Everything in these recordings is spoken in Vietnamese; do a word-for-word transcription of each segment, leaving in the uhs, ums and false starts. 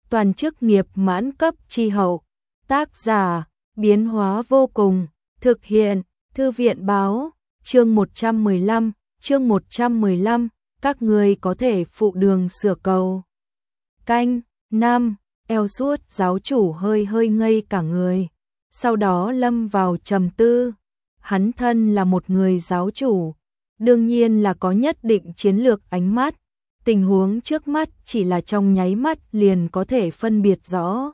toàn chức nghiệp mãn cấp chi hậu. Tác giả, biến hóa vô cùng, thực hiện, Thư viện báo, chương một trăm mười lăm, chương một trăm mười lăm, các người có thể phụ đường sửa cầu. Canh, năm, eo suốt giáo chủ hơi hơi ngây cả người, sau đó lâm vào trầm tư. Hắn thân là một người giáo chủ, đương nhiên là có nhất định chiến lược ánh mắt, tình huống trước mắt chỉ là trong nháy mắt liền có thể phân biệt rõ.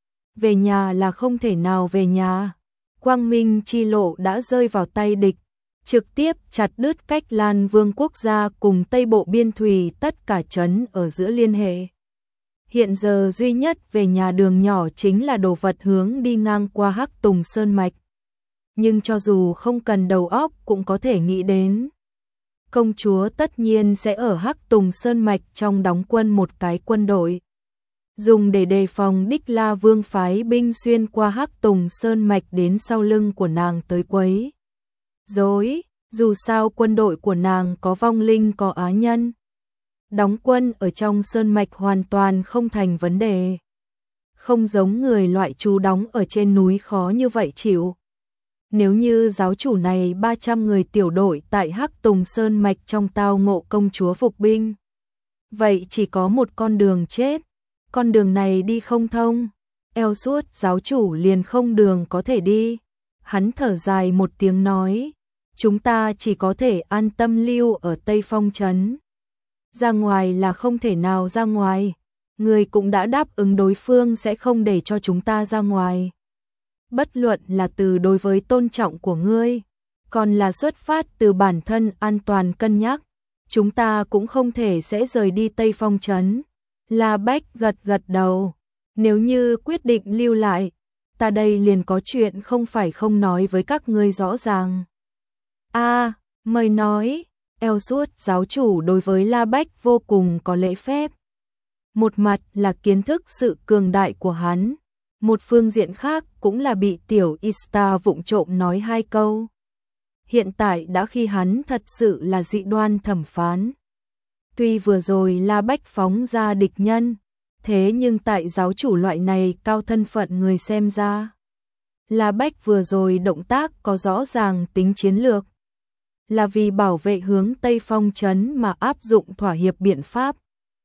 Về nhà là không thể nào về nhà, Quang Minh chi lộ đã rơi vào tay địch, trực tiếp chặt đứt cách Lan Vương quốc gia cùng Tây Bộ Biên Thùy tất cả trấn ở giữa liên hệ. Hiện giờ duy nhất về nhà đường nhỏ chính là đồ vật hướng đi ngang qua Hắc Tùng Sơn Mạch. Nhưng cho dù không cần đầu óc cũng có thể nghĩ đến. Công chúa tất nhiên sẽ ở Hắc Tùng Sơn Mạch trong đóng quân một cái quân đội, dùng để đề phòng Đích La Vương phái binh xuyên qua Hắc Tùng Sơn Mạch đến sau lưng của nàng tới quấy rối. Dù sao quân đội của nàng có vong linh có á nhân, đóng quân ở trong Sơn Mạch hoàn toàn không thành vấn đề. Không giống người loại trú đóng ở trên núi khó như vậy chịu. Nếu như giáo chủ này ba trăm người tiểu đội tại Hắc Tùng Sơn Mạch trong tao ngộ công chúa phục binh, vậy chỉ có một con đường chết, con đường này đi không thông, eo suốt giáo chủ liền không đường có thể đi. Hắn thở dài một tiếng nói, chúng ta chỉ có thể an tâm lưu ở Tây Phong Trấn. Ra ngoài là không thể nào ra ngoài, người cũng đã đáp ứng đối phương sẽ không để cho chúng ta ra ngoài. Bất luận là từ đối với tôn trọng của ngươi, còn là xuất phát từ bản thân an toàn cân nhắc, chúng ta cũng không thể sẽ rời đi Tây Phong Trấn. La Bách gật gật đầu, nếu như quyết định lưu lại, ta đây liền có chuyện không phải không nói với các ngươi rõ ràng. A, à, mời nói. Eo suốt giáo chủ đối với La Bách vô cùng có lễ phép. Một mặt là kiến thức sự cường đại của hắn, một phương diện khác cũng là bị tiểu Ista vụng trộm nói hai câu. Hiện tại đã khi hắn thật sự là dị đoan thẩm phán. Tuy vừa rồi La Bách phóng ra địch nhân, thế nhưng tại giáo chủ loại này cao thân phận người xem ra, La Bách vừa rồi động tác có rõ ràng tính chiến lược, là vì bảo vệ hướng Tây Phong Trấn mà áp dụng thỏa hiệp biện pháp.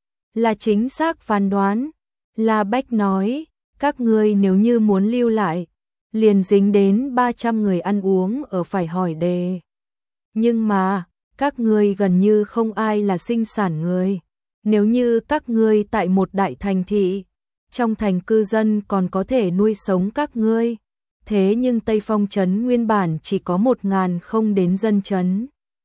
Là chính xác phán đoán. La Bách nói, các ngươi nếu như muốn lưu lại, liền dính đến ba trăm người ăn uống ở phải hỏi đề. Nhưng mà, các ngươi gần như không ai là sinh sản người. Nếu như các ngươi tại một đại thành thị, trong thành cư dân còn có thể nuôi sống các ngươi. Thế nhưng Tây Phong Trấn nguyên bản chỉ có một ngàn không đến dân trấn.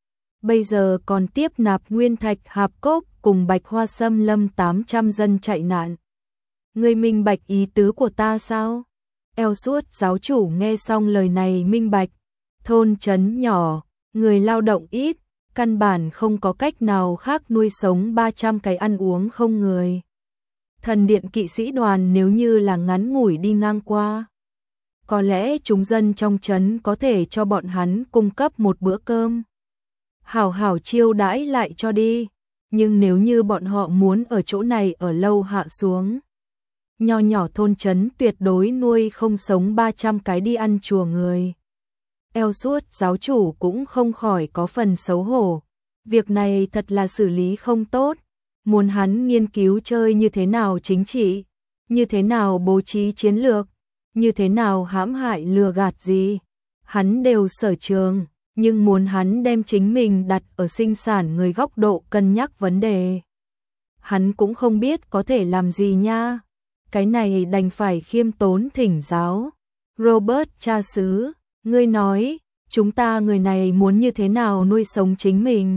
Bây giờ còn tiếp nạp Nguyên Thạch Hạp Cốc cùng Bạch Hoa Sâm Lâm tám trăm dân chạy nạn. Ngươi minh bạch ý tứ của ta sao? Eo suốt giáo chủ nghe xong lời này minh bạch. Thôn trấn nhỏ, người lao động ít, căn bản không có cách nào khác nuôi sống ba trăm cái ăn uống không người. Thần điện kỵ sĩ đoàn nếu như là ngắn ngủi đi ngang qua, có lẽ chúng dân trong trấn có thể cho bọn hắn cung cấp một bữa cơm. Hảo hảo chiêu đãi lại cho đi, nhưng nếu như bọn họ muốn ở chỗ này ở lâu hạ xuống, nho nhỏ thôn trấn tuyệt đối nuôi không sống ba trăm cái đi ăn chùa người. Eo suốt giáo chủ cũng không khỏi có phần xấu hổ. Việc này thật là xử lý không tốt, muốn hắn nghiên cứu chơi như thế nào chính trị, như thế nào bố trí chiến lược, như thế nào hãm hại lừa gạt gì, hắn đều sở trường, nhưng muốn hắn đem chính mình đặt ở sinh sản người góc độ cân nhắc vấn đề, hắn cũng không biết có thể làm gì nha. Cái này đành phải khiêm tốn thỉnh giáo. Robert cha xứ, ngươi nói, chúng ta người này muốn như thế nào nuôi sống chính mình?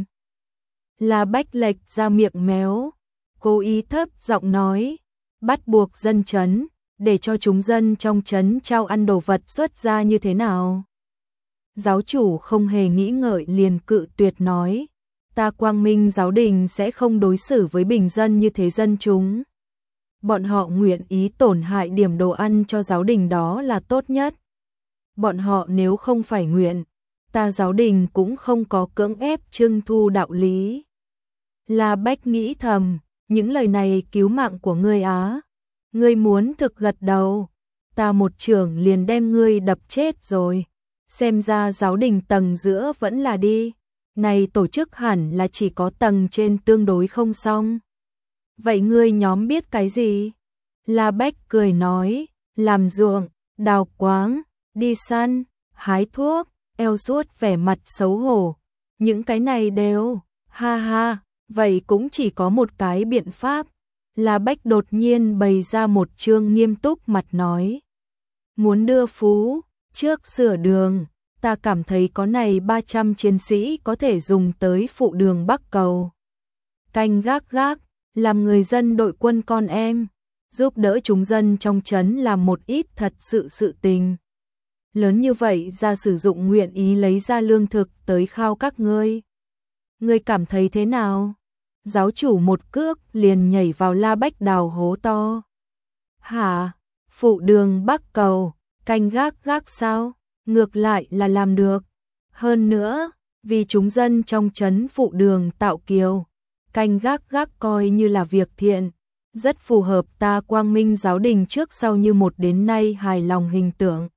La Bách lệch ra miệng méo, cố ý thấp giọng nói, bắt buộc dân trấn, để cho chúng dân trong trấn trao ăn đồ vật xuất ra như thế nào? Giáo chủ không hề nghĩ ngợi liền cự tuyệt nói, ta Quang Minh giáo đình sẽ không đối xử với bình dân như thế dân chúng. Bọn họ nguyện ý tổn hại điểm đồ ăn cho giáo đình đó là tốt nhất. Bọn họ nếu không phải nguyện, ta giáo đình cũng không có cưỡng ép trưng thu đạo lý. La Bách nghĩ thầm, những lời này cứu mạng của ngươi á. Ngươi muốn thực gật đầu, ta một chưởng liền đem ngươi đập chết rồi. Xem ra giáo đình tầng giữa vẫn là đi. Này tổ chức hẳn là chỉ có tầng trên tương đối không xong. Vậy ngươi nhóm biết cái gì? La Bách cười nói, làm ruộng, đào quáng, đi săn, hái thuốc. Ellsworth vẻ mặt xấu hổ. Những cái này đều, ha ha, vậy cũng chỉ có một cái biện pháp. La Bách đột nhiên bày ra một chương nghiêm túc mặt nói. Muốn đưa phú, trước sửa đường, ta cảm thấy có này ba trăm chiến sĩ có thể dùng tới phụ đường Bắc Cầu. Canh gác gác, làm người dân đội quân con em, giúp đỡ chúng dân trong trấn làm một ít thật sự sự tình. Lớn như vậy ra sử dụng nguyện ý lấy ra lương thực tới khao các ngươi. Ngươi cảm thấy thế nào? Giáo chủ một cước liền nhảy vào La Bách đào hố to. Hả? Phụ đường Bắc Cầu, canh gác gác sao? Ngược lại là làm được. Hơn nữa, vì chúng dân trong trấn phụ đường tạo kiều, canh gác gác coi như là việc thiện, rất phù hợp ta Quang Minh giáo đình trước sau như một đến nay hài lòng hình tượng.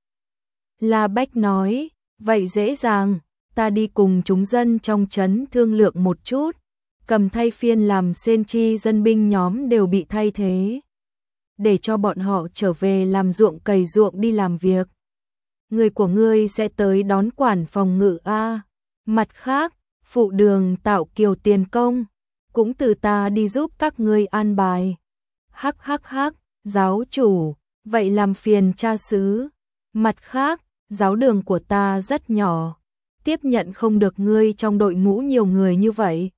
La Bách nói, vậy dễ dàng, ta đi cùng chúng dân trong trấn thương lượng một chút, cầm thay phiên làm sen chi dân binh nhóm đều bị thay thế, để cho bọn họ trở về làm ruộng cày ruộng đi làm việc. Người của ngươi sẽ tới đón quản phòng ngự a. Mặt khác, phụ đường tạo kiều tiền công, cũng từ ta đi giúp các ngươi an bài. Hắc hắc hắc, giáo chủ, vậy làm phiền cha xứ. Mặt khác, giáo đường của ta rất nhỏ, tiếp nhận không được ngươi trong đội ngũ nhiều người như vậy.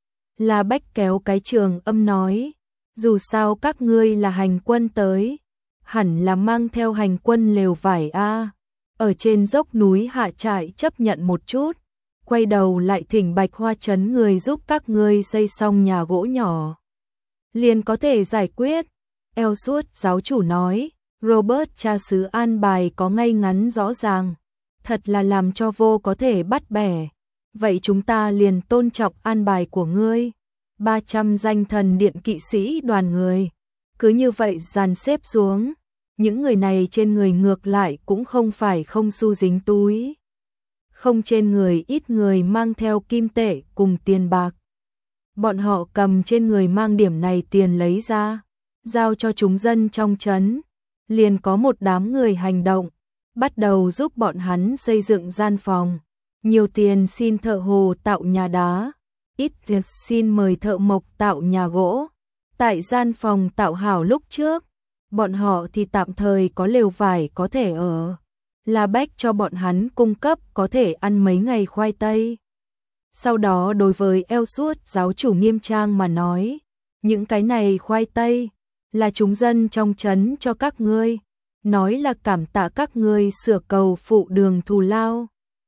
La Bách kéo cái trường âm nói, dù sao các ngươi là hành quân tới, hẳn là mang theo hành quân lều vải a. Ở trên dốc núi hạ trại chấp nhận một chút, quay đầu lại thỉnh Bạch Hoa trấn người giúp các ngươi xây xong nhà gỗ nhỏ, liền có thể giải quyết. Ellsworth giáo chủ nói, Robert cha xứ an bài có ngay ngắn rõ ràng, thật là làm cho vô có thể bắt bẻ. Vậy chúng ta liền tôn trọng an bài của ngươi. ba trăm danh thần điện kỵ sĩ đoàn người, cứ như vậy dàn xếp xuống. Những người này trên người ngược lại cũng không phải không xu dính túi. Không trên người ít người mang theo kim tệ cùng tiền bạc. Bọn họ cầm trên người mang điểm này tiền lấy ra, giao cho chúng dân trong trấn. Liền có một đám người hành động, bắt đầu giúp bọn hắn xây dựng gian phòng. Nhiều tiền xin thợ hồ tạo nhà đá, ít tiền xin mời thợ mộc tạo nhà gỗ. Tại gian phòng tạo hảo lúc trước, bọn họ thì tạm thời có lều vải có thể ở. La Bách cho bọn hắn cung cấp có thể ăn mấy ngày khoai tây. Sau đó đối với Ellsworth giáo chủ nghiêm trang mà nói, những cái này khoai tây là chúng dân trong trấn cho các ngươi, nói là cảm tạ các ngươi sửa cầu phụ đường thù lao.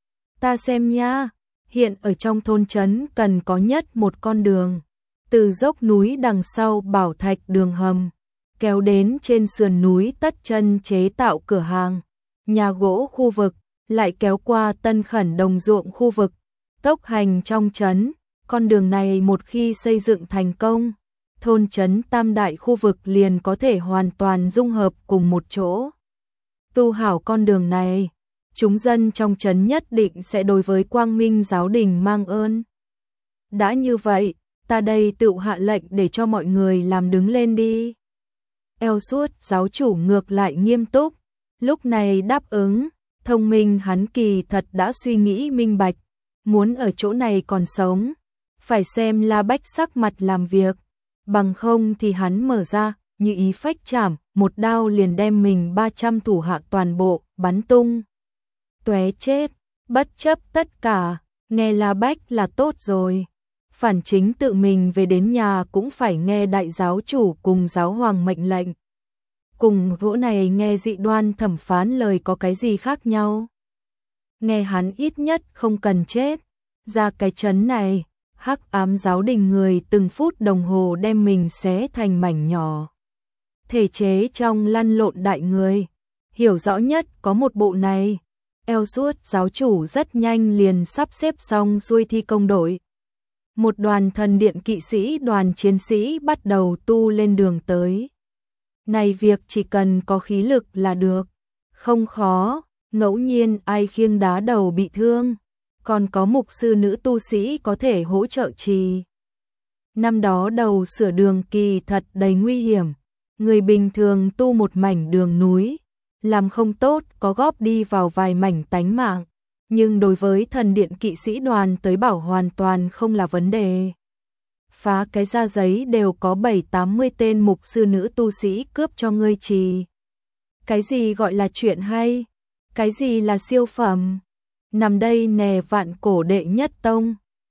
Ta xem nha, hiện ở trong thôn trấn cần có nhất một con đường, từ dốc núi đằng sau bảo thạch đường hầm, kéo đến trên sườn núi tất chân chế tạo cửa hàng, nhà gỗ khu vực, lại kéo qua tân khẩn đồng ruộng khu vực, tốc hành trong trấn. Con đường này một khi xây dựng thành công, thôn trấn tam đại khu vực liền có thể hoàn toàn dung hợp cùng một chỗ. Tu hảo con đường này, chúng dân trong trấn nhất định sẽ đối với Quang Minh giáo đình mang ơn. Đã như vậy, ta đây tự hạ lệnh để cho mọi người làm đứng lên đi. Ellsworth giáo chủ ngược lại nghiêm túc, lúc này đáp ứng, thông minh hắn kỳ thật đã suy nghĩ minh bạch, muốn ở chỗ này còn sống, phải xem La Bách sắc mặt làm việc, bằng không thì hắn mở ra, như ý phách chảm, một đao liền đem mình ba trăm thủ hạ toàn bộ, bắn tung. Tóe chết, bất chấp tất cả, nghe La Bách là tốt rồi. Phản chính tự mình về đến nhà cũng phải nghe đại giáo chủ cùng giáo hoàng mệnh lệnh. Cùng vỗ này nghe dị đoan thẩm phán lời có cái gì khác nhau. Nghe hắn ít nhất không cần chết. Ra cái chấn này, hắc ám giáo đình người từng phút đồng hồ đem mình xé thành mảnh nhỏ. Thể chế trong lăn lộn đại người, hiểu rõ nhất có một bộ này. Ellsworth giáo chủ rất nhanh liền sắp xếp xong xuôi thi công đội. Một đoàn thần điện kỵ sĩ đoàn chiến sĩ bắt đầu tu lên đường tới. Này việc chỉ cần có khí lực là được, không khó, ngẫu nhiên ai khiêng đá đầu bị thương, còn có mục sư nữ tu sĩ có thể hỗ trợ trì. Năm đó đầu sửa đường kỳ thật đầy nguy hiểm, người bình thường tu một mảnh đường núi, làm không tốt có góp đi vào vài mảnh tánh mạng, nhưng đối với thần điện kỵ sĩ đoàn tới bảo hoàn toàn không là vấn đề. Phá cái ra giấy đều có bảy tám mươi tên mục sư nữ tu sĩ cướp cho ngươi trì. Cái gì gọi là chuyện hay? Cái gì là siêu phẩm? Nằm đây nè vạn cổ đệ nhất tông.